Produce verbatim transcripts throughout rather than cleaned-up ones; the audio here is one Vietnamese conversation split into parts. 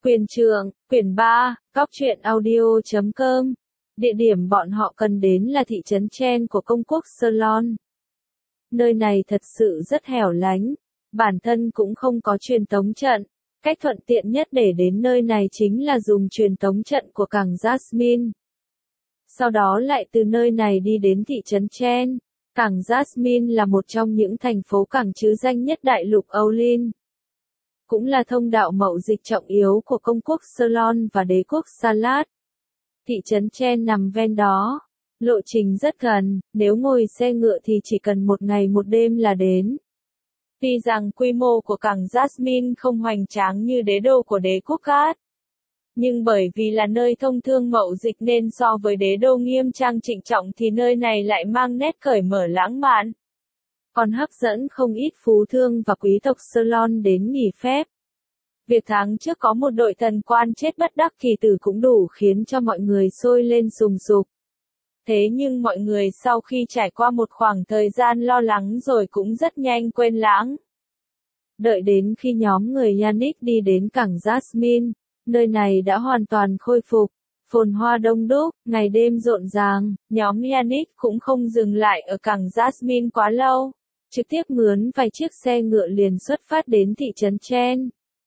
Quyền Trượng, quyển ba, góc truyện audio chấm com. Địa điểm bọn họ cần đến là thị trấn Chen của công quốc Ceylon. Nơi này thật sự rất hẻo lánh, bản thân cũng không có truyền tống trận. Cách thuận tiện nhất để đến nơi này chính là dùng truyền tống trận của cảng Jasmine. Sau đó lại từ nơi này đi đến thị trấn Chen. Cảng Jasmine là một trong những thành phố cảng trứ danh nhất đại lục Âu Linh. Cũng là thông đạo mậu dịch trọng yếu của công quốc Ceylon và đế quốc Salat. Thị trấn Chen nằm ven đó. Lộ trình rất gần, nếu ngồi xe ngựa thì chỉ cần một ngày một đêm là đến. Tuy rằng quy mô của cảng Jasmine không hoành tráng như đế đô của đế quốc Cát, nhưng bởi vì là nơi thông thương mậu dịch nên so với đế đô nghiêm trang trịnh trọng thì nơi này lại mang nét cởi mở lãng mạn. Còn hấp dẫn không ít phú thương và quý tộc Ceylon đến nghỉ phép. Việc tháng trước có một đội thần quan chết bất đắc kỳ tử cũng đủ khiến cho mọi người sôi lên sùng sục. Thế nhưng mọi người sau khi trải qua một khoảng thời gian lo lắng rồi cũng rất nhanh quên lãng. Đợi đến khi nhóm người Yannick đi đến cảng Jasmine, nơi này đã hoàn toàn khôi phục, phồn hoa đông đúc, ngày đêm rộn ràng, nhóm Yannick cũng không dừng lại ở cảng Jasmine quá lâu, trực tiếp mướn vài chiếc xe ngựa liền xuất phát đến thị trấn Chen.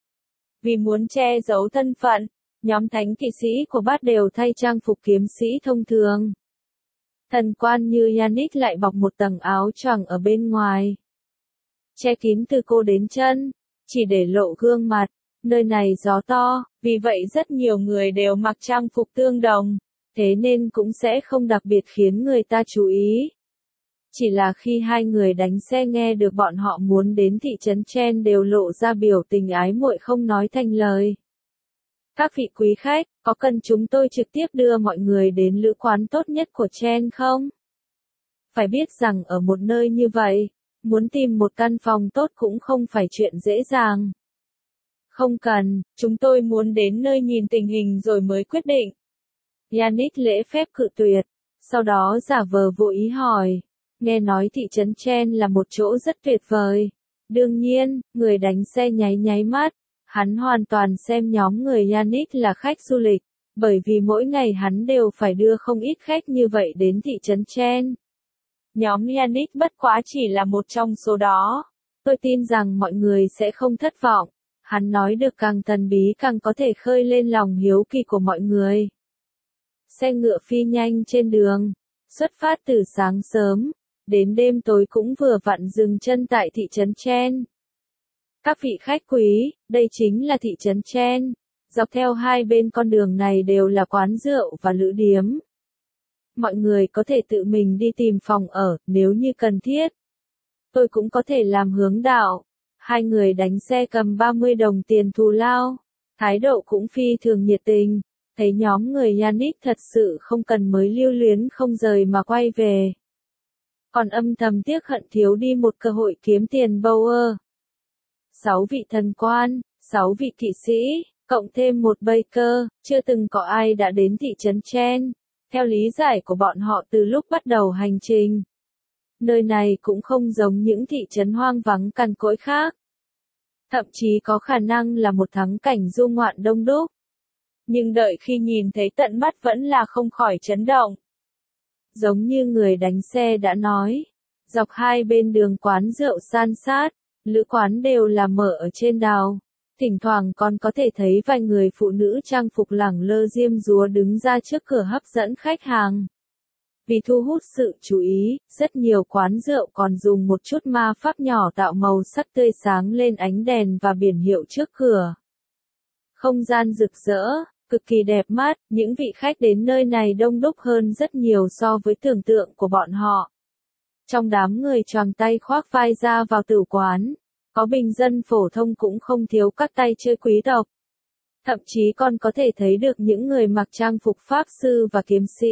Vì muốn che giấu thân phận, nhóm thánh kỵ sĩ của bát đều thay trang phục kiếm sĩ thông thường. Thần quan như Yannick lại bọc một tầng áo choàng ở bên ngoài, che kín từ cô đến chân, chỉ để lộ gương mặt. Nơi này gió to, vì vậy rất nhiều người đều mặc trang phục tương đồng, thế nên cũng sẽ không đặc biệt khiến người ta chú ý. Chỉ là khi hai người đánh xe nghe được bọn họ muốn đến thị trấn Chen đều lộ ra biểu tình ái muội không nói thành lời. Các vị quý khách, có cần chúng tôi trực tiếp đưa mọi người đến lữ quán tốt nhất của Chen không? Phải biết rằng ở một nơi như vậy, muốn tìm một căn phòng tốt cũng không phải chuyện dễ dàng. Không cần, chúng tôi muốn đến nơi nhìn tình hình rồi mới quyết định. Yannick lễ phép cự tuyệt, sau đó giả vờ vô ý hỏi. Nghe nói thị trấn Chen là một chỗ rất tuyệt vời. Đương nhiên, người đánh xe nháy nháy mắt. Hắn hoàn toàn xem nhóm người Yannick là khách du lịch, bởi vì mỗi ngày hắn đều phải đưa không ít khách như vậy đến thị trấn Chen. Nhóm Yannick bất quá chỉ là một trong số đó. Tôi tin rằng mọi người sẽ không thất vọng. Hắn nói được càng thần bí càng có thể khơi lên lòng hiếu kỳ của mọi người. Xe ngựa phi nhanh trên đường, xuất phát từ sáng sớm, đến đêm tối cũng vừa vặn dừng chân tại thị trấn Chen. Các vị khách quý, đây chính là thị trấn Chen. Dọc theo hai bên con đường này đều là quán rượu và lữ điếm. Mọi người có thể tự mình đi tìm phòng ở, nếu như cần thiết. Tôi cũng có thể làm hướng đạo. Hai người đánh xe cầm ba mươi đồng tiền thù lao. Thái độ cũng phi thường nhiệt tình. Thấy nhóm người Yannick thật sự không cần mới lưu luyến không rời mà quay về. Còn âm thầm tiếc hận thiếu đi một cơ hội kiếm tiền Bauer. Sáu vị thần quan, sáu vị kỵ sĩ, cộng thêm một Baker, chưa từng có ai đã đến thị trấn Chen. Theo lý giải của bọn họ từ lúc bắt đầu hành trình. Nơi này cũng không giống những thị trấn hoang vắng cằn cỗi khác. Thậm chí có khả năng là một thắng cảnh du ngoạn đông đúc. Nhưng đợi khi nhìn thấy tận mắt vẫn là không khỏi chấn động. Giống như người đánh xe đã nói, dọc hai bên đường quán rượu san sát, lữ quán đều là mở ở trên đào. Thỉnh thoảng còn có thể thấy vài người phụ nữ trang phục lẳng lơ diêm dúa đứng ra trước cửa hấp dẫn khách hàng. Vì thu hút sự chú ý, rất nhiều quán rượu còn dùng một chút ma pháp nhỏ tạo màu sắc tươi sáng lên ánh đèn và biển hiệu trước cửa. Không gian rực rỡ, cực kỳ đẹp mắt, những vị khách đến nơi này đông đúc hơn rất nhiều so với tưởng tượng của bọn họ. Trong đám người choàng tay khoác vai ra vào tử quán, có bình dân phổ thông cũng không thiếu các tay chơi quý tộc. Thậm chí còn có thể thấy được những người mặc trang phục pháp sư và kiếm sĩ.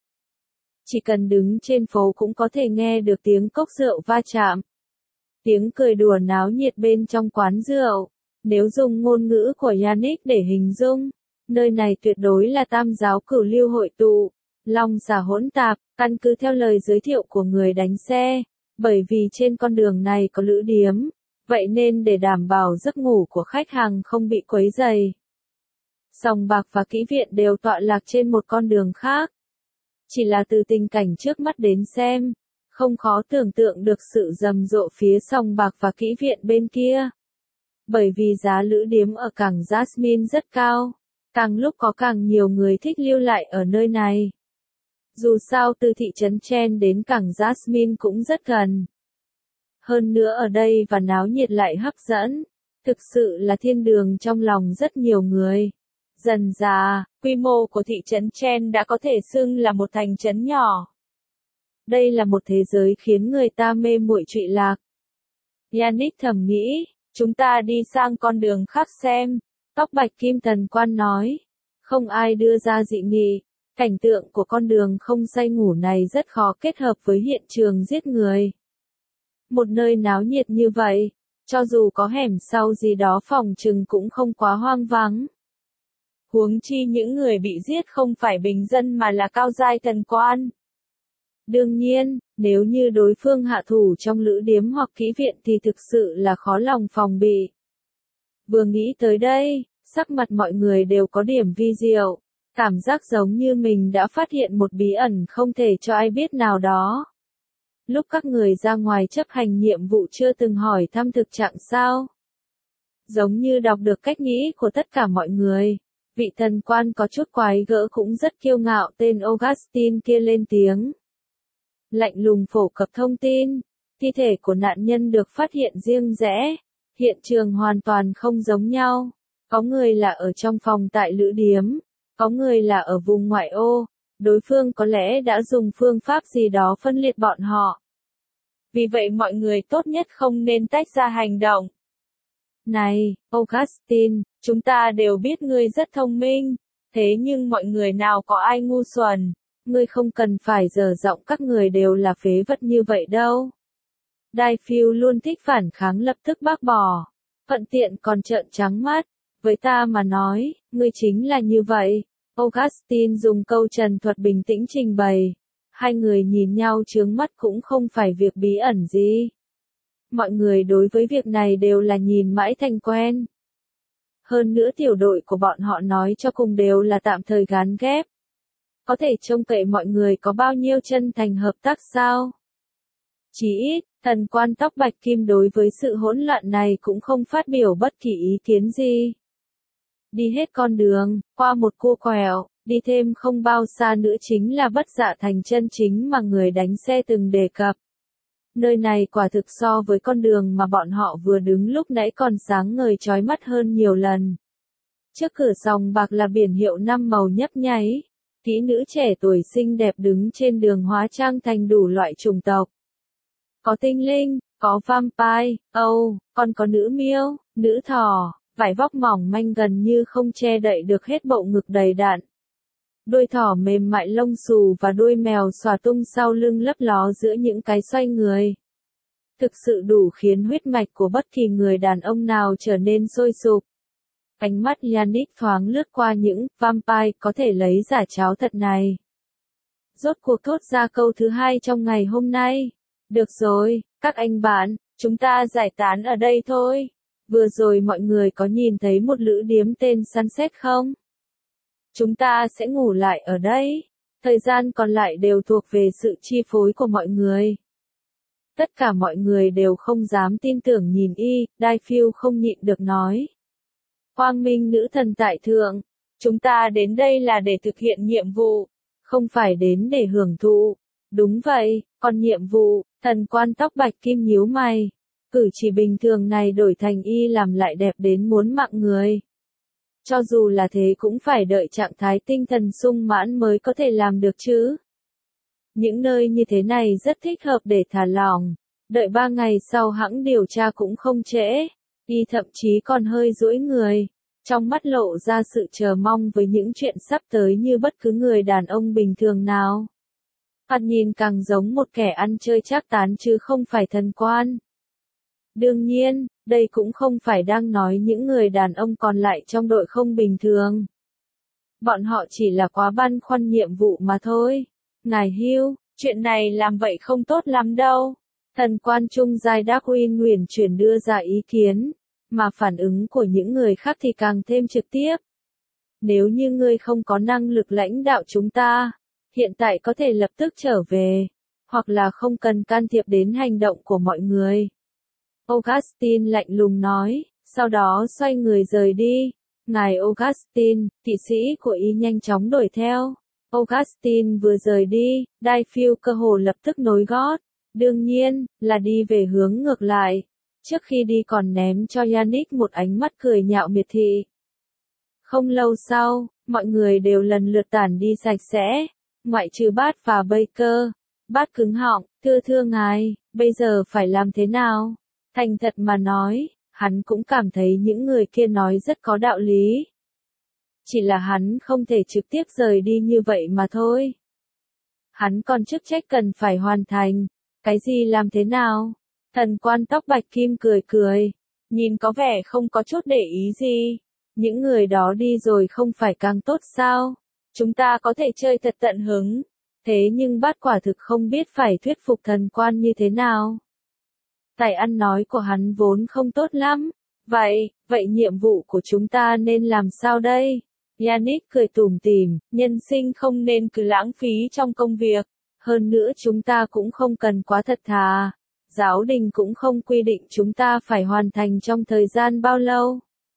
Chỉ cần đứng trên phố cũng có thể nghe được tiếng cốc rượu va chạm. Tiếng cười đùa náo nhiệt bên trong quán rượu. Nếu dùng ngôn ngữ của Yannick để hình dung, nơi này tuyệt đối là tam giáo cửu lưu hội tụ, long xà hỗn tạp, căn cứ theo lời giới thiệu của người đánh xe. Bởi vì trên con đường này có lữ điếm, vậy nên để đảm bảo giấc ngủ của khách hàng không bị quấy rầy, Sòng bạc và kỹ viện đều tọa lạc trên một con đường khác. Chỉ là từ tình cảnh trước mắt đến xem, không khó tưởng tượng được sự rầm rộ phía sòng bạc và kỹ viện bên kia. Bởi vì giá lữ điếm ở cảng Jasmine rất cao, càng lúc có càng nhiều người thích lưu lại ở nơi này. Dù sao từ thị trấn Chen đến cảng Jasmine cũng rất gần. Hơn nữa ở đây và náo nhiệt lại hấp dẫn, thực sự là thiên đường trong lòng rất nhiều người. Dần dà, quy mô của thị trấn Chen đã có thể xưng là một thành trấn nhỏ. Đây là một thế giới khiến người ta mê muội trụy lạc. Yannick thầm nghĩ, chúng ta đi sang con đường khác xem, tóc bạch kim thần quan nói. Không ai đưa ra dị nghị, cảnh tượng của con đường không say ngủ này rất khó kết hợp với hiện trường giết người. Một nơi náo nhiệt như vậy, cho dù có hẻm sau gì đó phòng chừng cũng không quá hoang vắng. Huống chi những người bị giết không phải bình dân mà là cao giai thần quan. Đương nhiên, nếu như đối phương hạ thủ trong lữ điếm hoặc kỹ viện thì thực sự là khó lòng phòng bị. Vừa nghĩ tới đây, sắc mặt mọi người đều có điểm vi diệu, cảm giác giống như mình đã phát hiện một bí ẩn không thể cho ai biết nào đó. Lúc các người ra ngoài chấp hành nhiệm vụ chưa từng hỏi thăm thực trạng sao? Giống như đọc được cách nghĩ của tất cả mọi người, vị thần quan có chút quái gỡ cũng rất kiêu ngạo tên Augustine kia lên tiếng. Lạnh lùng phổ cập thông tin, thi thể của nạn nhân được phát hiện riêng rẽ, hiện trường hoàn toàn không giống nhau, có người là ở trong phòng tại lữ điếm, có người là ở vùng ngoại ô, đối phương có lẽ đã dùng phương pháp gì đó phân liệt bọn họ. Vì vậy mọi người tốt nhất không nên tách ra hành động. Này, Augustine, chúng ta đều biết ngươi rất thông minh, thế nhưng mọi người nào có ai ngu xuẩn, ngươi không cần phải dở giọng các người đều là phế vật như vậy đâu. Daifield luôn thích phản kháng lập tức bác bỏ, thuận tiện còn trợn trắng mắt, với ta mà nói, ngươi chính là như vậy. Augustine dùng câu trần thuật bình tĩnh trình bày, hai người nhìn nhau chướng mắt cũng không phải việc bí ẩn gì. Mọi người đối với việc này đều là nhìn mãi thành quen. Hơn nữa tiểu đội của bọn họ nói cho cùng đều là tạm thời gán ghép. Có thể trông cậy mọi người có bao nhiêu chân thành hợp tác sao? Chỉ ít, thần quan tóc bạch kim đối với sự hỗn loạn này cũng không phát biểu bất kỳ ý kiến gì. Đi hết con đường, qua một cua quẹo, đi thêm không bao xa nữa chính là Bất Dạ Thành chân chính mà người đánh xe từng đề cập. Nơi này quả thực so với con đường mà bọn họ vừa đứng lúc nãy còn sáng ngời chói mắt hơn nhiều lần. Trước cửa sòng bạc là biển hiệu năm màu nhấp nháy, kỹ nữ trẻ tuổi xinh đẹp đứng trên đường hóa trang thành đủ loại chủng tộc. Có tinh linh, có vampire, âu, còn có nữ miêu, nữ thỏ, vải vóc mỏng manh gần như không che đậy được hết bộ ngực đầy đặn. Đuôi thỏ mềm mại lông xù và đuôi mèo xòa tung sau lưng lấp ló giữa những cái xoay người. Thực sự đủ khiến huyết mạch của bất kỳ người đàn ông nào trở nên sôi sục. Ánh mắt Yannick thoáng lướt qua những vampire có thể lấy giả cháo thật này. Rốt cuộc thốt ra câu thứ hai trong ngày hôm nay. Được rồi, các anh bạn, chúng ta giải tán ở đây thôi. Vừa rồi mọi người có nhìn thấy một lữ điếm tên Sunset không? Chúng ta sẽ ngủ lại ở đây. Thời gian còn lại đều thuộc về sự chi phối của mọi người. Tất cả mọi người đều không dám tin tưởng nhìn y, Daifield không nhịn được nói. Quang minh nữ thần tại thượng, chúng ta đến đây là để thực hiện nhiệm vụ, không phải đến để hưởng thụ. Đúng vậy, còn nhiệm vụ, thần quan tóc bạch kim nhíu mày. Cử chỉ bình thường này đổi thành y làm lại đẹp đến muốn mạng người. Cho dù là thế cũng phải đợi trạng thái tinh thần sung mãn mới có thể làm được chứ. Những nơi như thế này rất thích hợp để thả lỏng. Đợi ba ngày sau hãng điều tra cũng không trễ. Y thậm chí còn hơi duỗi người. Trong mắt lộ ra sự chờ mong với những chuyện sắp tới như bất cứ người đàn ông bình thường nào. Hắn nhìn càng giống một kẻ ăn chơi trác tán chứ không phải thần quan. Đương nhiên, đây cũng không phải đang nói những người đàn ông còn lại trong đội không bình thường. Bọn họ chỉ là quá băn khoăn nhiệm vụ mà thôi. Ngài Hugh, chuyện này làm vậy không tốt lắm đâu. Thần quan trung giai Darwin Nguyễn chuyển đưa ra ý kiến, mà phản ứng của những người khác thì càng thêm trực tiếp. nếu như ngươi không có năng lực lãnh đạo chúng ta, hiện tại có thể lập tức trở về, hoặc là không cần can thiệp đến hành động của mọi người. Augustine lạnh lùng nói, sau đó xoay người rời đi. Ngài Augustine, kỵ sĩ của y nhanh chóng đuổi theo. Augustine vừa rời đi, Dayfield cơ hồ lập tức nối gót. Đương nhiên, là đi về hướng ngược lại. Trước khi đi còn ném cho Yannick một ánh mắt cười nhạo miệt thị. Không lâu sau, mọi người đều lần lượt tản đi sạch sẽ, ngoại trừ Bart và Baker. Bart cứng họng, thưa thưa ngài, bây giờ phải làm thế nào? Thành thật mà nói, hắn cũng cảm thấy những người kia nói rất có đạo lý. Chỉ là hắn không thể trực tiếp rời đi như vậy mà thôi. Hắn còn chức trách cần phải hoàn thành. Cái gì làm thế nào? Thần quan tóc bạch kim cười cười, nhìn có vẻ không có chút để ý gì. Những người đó đi rồi không phải càng tốt sao? Chúng ta có thể chơi thật tận hứng. Thế nhưng Bát quả thực không biết phải thuyết phục thần quan như thế nào. Tài ăn nói của hắn vốn không tốt lắm. Vậy, vậy nhiệm vụ của chúng ta nên làm sao đây? Yannick cười tủm tỉm, nhân sinh không nên cứ lãng phí trong công việc. Hơn nữa chúng ta cũng không cần quá thật thà. Giáo đình cũng không quy định chúng ta phải hoàn thành trong thời gian bao lâu.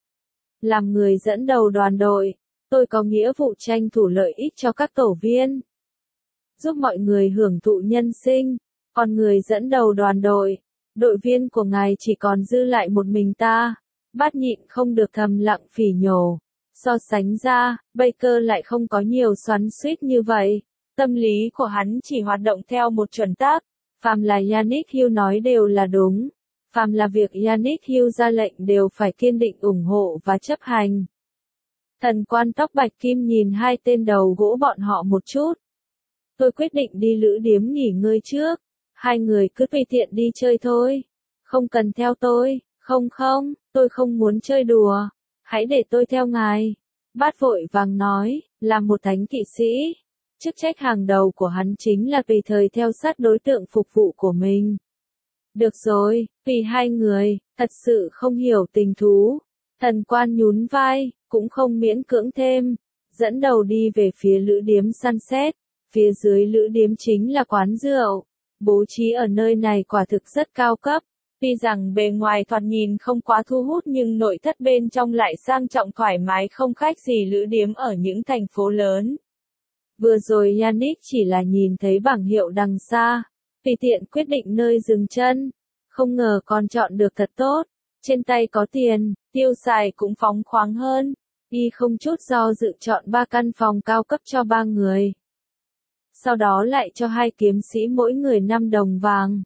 Làm người dẫn đầu đoàn đội, tôi có nghĩa vụ tranh thủ lợi ích cho các tổ viên. Giúp mọi người hưởng thụ nhân sinh, còn người dẫn đầu đoàn đội, đội viên của ngài chỉ còn dư lại một mình ta. Bát nhịn không được thầm lặng phỉ nhổ. So sánh ra, Baker lại không có nhiều xoắn xuýt như vậy. Tâm lý của hắn chỉ hoạt động theo một chuẩn tắc. Phàm là Yannick Hill nói đều là đúng. Phàm là việc Yannick Hill ra lệnh đều phải kiên định ủng hộ và chấp hành. Thần quan tóc bạch kim nhìn hai tên đầu gỗ bọn họ một chút. Tôi quyết định đi lữ điếm nghỉ ngơi trước. Hai người cứ tùy tiện đi chơi thôi. Không cần theo tôi. Không không, tôi không muốn chơi đùa. Hãy để tôi theo ngài. Bát vội vàng nói, là một thánh kỵ sĩ. Chức trách hàng đầu của hắn chính là tùy thời theo sát đối tượng phục vụ của mình. Được rồi, vì hai người, thật sự không hiểu tình thú. Thần quan nhún vai, cũng không miễn cưỡng thêm. Dẫn đầu đi về phía lữ điếm Sunset. Phía dưới lữ điếm chính là quán rượu. Bố trí ở nơi này quả thực rất cao cấp. Tuy rằng bề ngoài thoạt nhìn không quá thu hút nhưng nội thất bên trong lại sang trọng thoải mái không khác gì lữ điếm ở những thành phố lớn. Vừa rồi Yannick chỉ là nhìn thấy bảng hiệu đằng xa, tùy tiện quyết định nơi dừng chân. Không ngờ còn chọn được thật tốt, trên tay có tiền, tiêu xài cũng phóng khoáng hơn. Y không chút do dự chọn ba căn phòng cao cấp cho ba người. Sau đó lại cho hai kiếm sĩ mỗi người năm đồng vàng.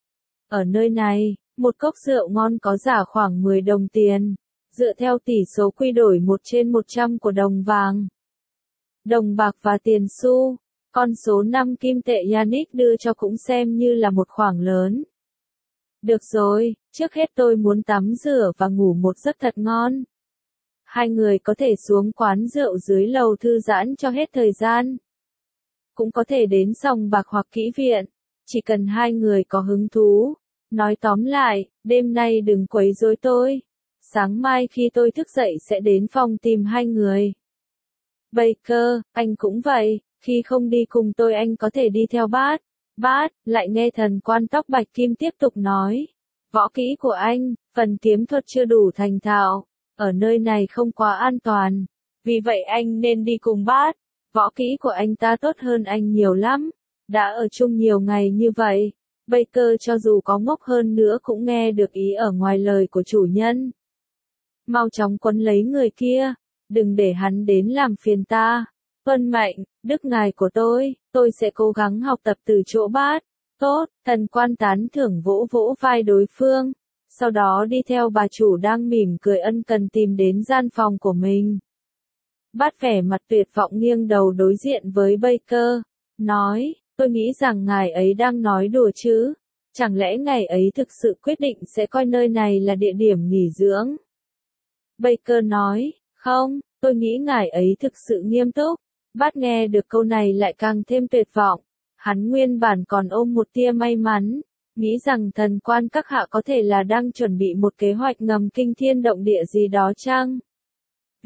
Ở nơi này, một cốc rượu ngon có giá khoảng mười đồng tiền, dựa theo tỷ số quy đổi một trên một trăm của đồng vàng. Đồng bạc và tiền xu, con số năm kim tệ Yannick đưa cho cũng xem như là một khoản lớn. Được rồi, trước hết tôi muốn tắm rửa và ngủ một giấc thật ngon. Hai người có thể xuống quán rượu dưới lầu thư giãn cho hết thời gian. Cũng có thể đến sòng bạc hoặc kỹ viện, chỉ cần hai người có hứng thú. Nói tóm lại, đêm nay đừng quấy rối tôi. Sáng mai khi tôi thức dậy sẽ đến phòng tìm hai người. Baker, anh cũng vậy, khi không đi cùng tôi anh có thể đi theo Bát. Bát, lại nghe thần quan tóc bạch kim tiếp tục nói. Võ kỹ của anh, phần kiếm thuật chưa đủ thành thạo, ở nơi này không quá an toàn. Vì vậy anh nên đi cùng Bát. Võ kỹ của anh ta tốt hơn anh nhiều lắm. Đã ở chung nhiều ngày như vậy. Baker cho dù có ngốc hơn nữa cũng nghe được ý ở ngoài lời của chủ nhân. Mau chóng quấn lấy người kia, đừng để hắn đến làm phiền ta. Tuân mệnh, đức ngài của tôi, tôi sẽ cố gắng học tập từ chỗ Bát. Tốt, thần quan tán thưởng vỗ vỗ vai đối phương. Sau đó đi theo bà chủ đang mỉm cười ân cần tìm đến gian phòng của mình. Bát vẻ mặt tuyệt vọng nghiêng đầu đối diện với Baker, nói. Tôi nghĩ rằng ngài ấy đang nói đùa chứ. Chẳng lẽ ngài ấy thực sự quyết định sẽ coi nơi này là địa điểm nghỉ dưỡng? Baker nói, không, tôi nghĩ ngài ấy thực sự nghiêm túc. Bát nghe được câu này lại càng thêm tuyệt vọng. Hắn nguyên bản còn ôm một tia may mắn, nghĩ rằng thần quan các hạ có thể là đang chuẩn bị một kế hoạch ngầm kinh thiên động địa gì đó chăng?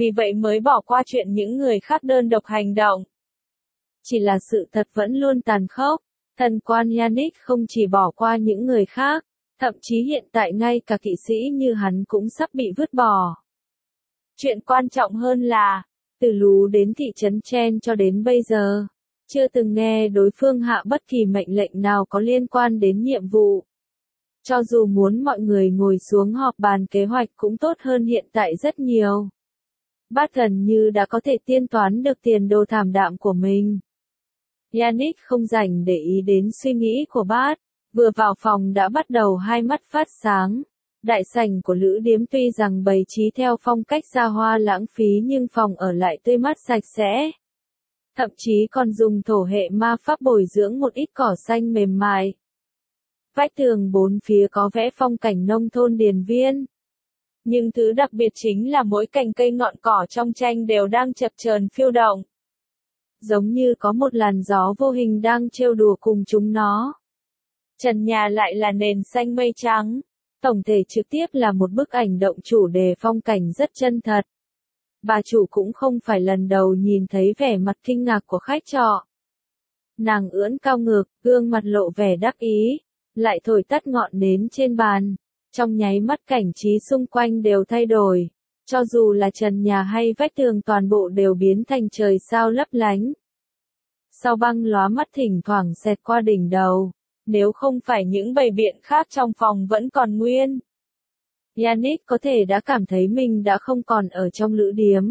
vì vậy mới bỏ qua chuyện những người khác đơn độc hành động. Chỉ là sự thật vẫn luôn tàn khốc, thần quan Yannick không chỉ bỏ qua những người khác, thậm chí hiện tại ngay cả kỵ sĩ như hắn cũng sắp bị vứt bỏ. Chuyện quan trọng hơn là, từ Lú đến thị trấn Chen cho đến bây giờ, chưa từng nghe đối phương hạ bất kỳ mệnh lệnh nào có liên quan đến nhiệm vụ. Cho dù muốn mọi người ngồi xuống họp bàn kế hoạch cũng tốt hơn hiện tại rất nhiều. Bát gần như đã có thể tiên toán được tiền đồ thảm đạm của mình. Yannick không rảnh để ý đến suy nghĩ của Bát, vừa vào phòng đã bắt đầu hai mắt phát sáng. Đại sảnh của lữ điếm tuy rằng bày trí theo phong cách xa hoa lãng phí nhưng phòng ở lại tươi mát sạch sẽ. Thậm chí còn dùng thổ hệ ma pháp bồi dưỡng một ít cỏ xanh mềm mại. Vách tường bốn phía có vẽ phong cảnh nông thôn điền viên. Nhưng thứ đặc biệt chính là mỗi cành cây ngọn cỏ trong tranh đều đang chập chờn phiêu động. Giống như có một làn gió vô hình đang trêu đùa cùng chúng nó. Trần nhà lại là nền xanh mây trắng. Tổng thể trực tiếp là một bức ảnh động chủ đề phong cảnh rất chân thật. Bà chủ cũng không phải lần đầu nhìn thấy vẻ mặt kinh ngạc của khách trọ. Nàng ưỡn cao ngực, gương mặt lộ vẻ đắc ý, lại thổi tắt ngọn nến trên bàn. Trong nháy mắt cảnh trí xung quanh đều thay đổi. Cho dù là trần nhà hay vách tường toàn bộ đều biến thành trời sao lấp lánh. Sao băng lóa mắt thỉnh thoảng xẹt qua đỉnh đầu. Nếu không phải những bày biện khác trong phòng vẫn còn nguyên. Yannick có thể đã cảm thấy mình đã không còn ở trong lữ điếm.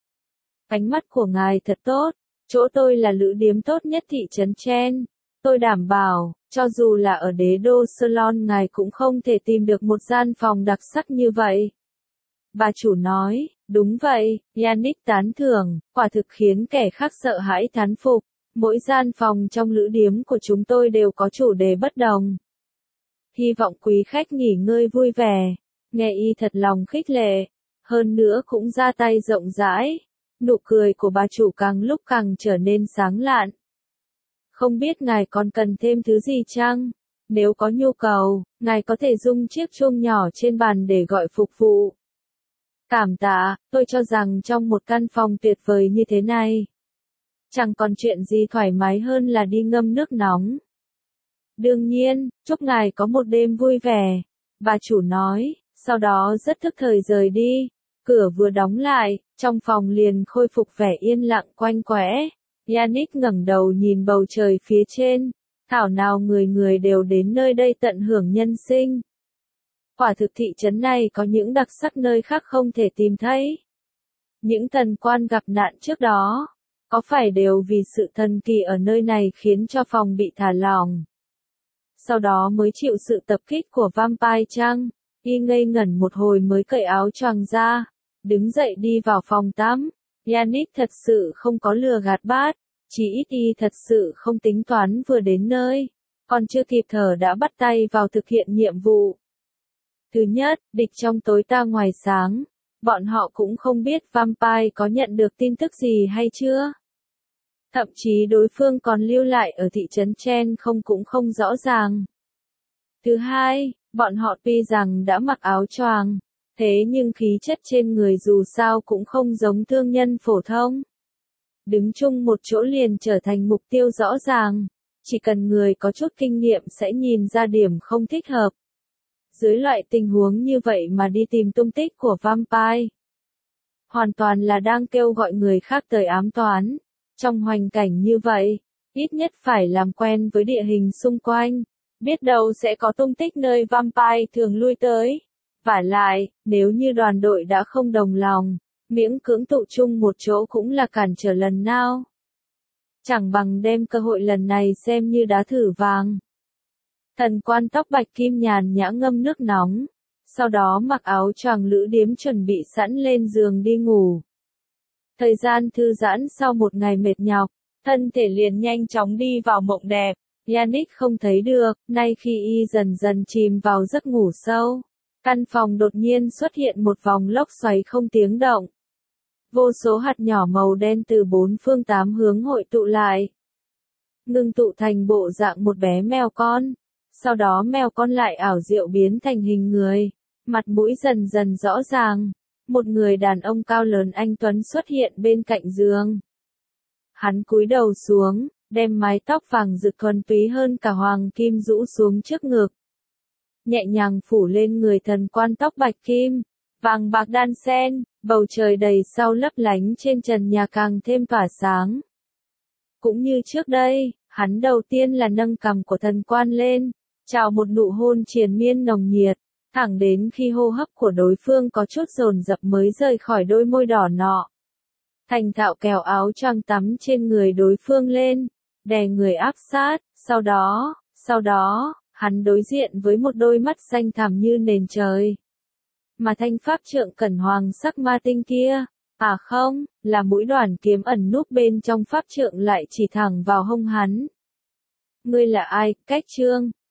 Ánh mắt của ngài thật tốt, chỗ tôi là lữ điếm tốt nhất thị trấn Chen. Tôi đảm bảo, cho dù là ở đế đô Salon ngài cũng không thể tìm được một gian phòng đặc sắc như vậy. Bà chủ nói, đúng vậy, Yannick tán thưởng, quả thực khiến kẻ khác sợ hãi thán phục. Mỗi gian phòng trong lữ điếm của chúng tôi đều có chủ đề bất đồng. Hy vọng quý khách nghỉ ngơi vui vẻ, nghe y thật lòng khích lệ, hơn nữa cũng ra tay rộng rãi. Nụ cười của bà chủ càng lúc càng trở nên sáng lạn. Không biết ngài còn cần thêm thứ gì chăng? Nếu có nhu cầu, ngài có thể dùng chiếc chuông nhỏ trên bàn để gọi phục vụ. Cảm tạ, tôi cho rằng trong một căn phòng tuyệt vời như thế này, chẳng còn chuyện gì thoải mái hơn là đi ngâm nước nóng. Đương nhiên, chúc ngài có một đêm vui vẻ, bà chủ nói, sau đó rất thức thời rời đi. Cửa vừa đóng lại, trong phòng liền khôi phục vẻ yên lặng quanh quẽ. Yannick ngẩng đầu nhìn bầu trời phía trên, thảo nào người người đều đến nơi đây tận hưởng nhân sinh. Quả thực thị trấn này có những đặc sắc nơi khác không thể tìm thấy. Những thần quan gặp nạn trước đó, có phải đều vì sự thần kỳ ở nơi này khiến cho phòng bị thả lỏng. Sau đó mới chịu sự tập kích của vampire chăng? Y ngây ngẩn một hồi mới cởi áo choàng ra, đứng dậy đi vào phòng tắm. Yannick thật sự không có lừa gạt Bát, chỉ ít y thật sự không tính toán vừa đến nơi, còn chưa kịp thở đã bắt tay vào thực hiện nhiệm vụ. Thứ nhất, địch trong tối ta ngoài sáng. Bọn họ cũng không biết vampire có nhận được tin tức gì hay chưa. Thậm chí đối phương còn lưu lại ở thị trấn Chen không cũng không rõ ràng. Thứ hai, bọn họ tuy rằng đã mặc áo choàng, thế nhưng khí chất trên người dù sao cũng không giống thương nhân phổ thông. Đứng chung một chỗ liền trở thành mục tiêu rõ ràng, chỉ cần người có chút kinh nghiệm sẽ nhìn ra điểm không thích hợp. Dưới loại tình huống như vậy mà đi tìm tung tích của vampire, hoàn toàn là đang kêu gọi người khác tới ám toán. Trong hoàn cảnh như vậy, ít nhất phải làm quen với địa hình xung quanh, biết đâu sẽ có tung tích nơi vampire thường lui tới. Vả lại, nếu như đoàn đội đã không đồng lòng, miễn cưỡng tụ chung một chỗ cũng là cản trở lần nào. Chẳng bằng đem cơ hội lần này xem như đá thử vàng. Thần quan tóc bạch kim nhàn nhã ngâm nước nóng, sau đó mặc áo choàng lữ điếm chuẩn bị sẵn lên giường đi ngủ. Thời gian thư giãn sau một ngày mệt nhọc, thân thể liền nhanh chóng đi vào mộng đẹp. Yannick không thấy được, nay khi y dần dần chìm vào giấc ngủ sâu, căn phòng đột nhiên xuất hiện một vòng lốc xoáy không tiếng động. Vô số hạt nhỏ màu đen từ bốn phương tám hướng hội tụ lại, ngưng tụ thành bộ dạng một bé mèo con. Sau đó mèo con lại ảo diệu biến thành hình người, mặt mũi dần dần rõ ràng, Một người đàn ông cao lớn anh tuấn xuất hiện bên cạnh giường. Hắn cúi đầu xuống, đem mái tóc vàng rực thuần túy hơn cả hoàng kim rũ xuống trước ngực. Nhẹ nhàng phủ lên người thần quan tóc bạch kim, vàng bạc đan xen, bầu trời đầy sao lấp lánh trên trần nhà càng thêm tỏa sáng. Cũng như trước đây, hắn đầu tiên là nâng cằm của thần quan lên, chào một nụ hôn triền miên nồng nhiệt, thẳng đến khi hô hấp của đối phương có chút dồn dập mới rời khỏi đôi môi đỏ nọ. Thành thạo kéo áo choàng tắm trên người đối phương lên, đè người áp sát, sau đó, sau đó, hắn đối diện với một đôi mắt xanh thẳm như nền trời. Mà thanh pháp trượng cẩn hoàng sắc ma tinh kia, à không, là mũi đoàn kiếm ẩn núp bên trong pháp trượng lại chỉ thẳng vào hông hắn. Ngươi là ai, Cách Trương?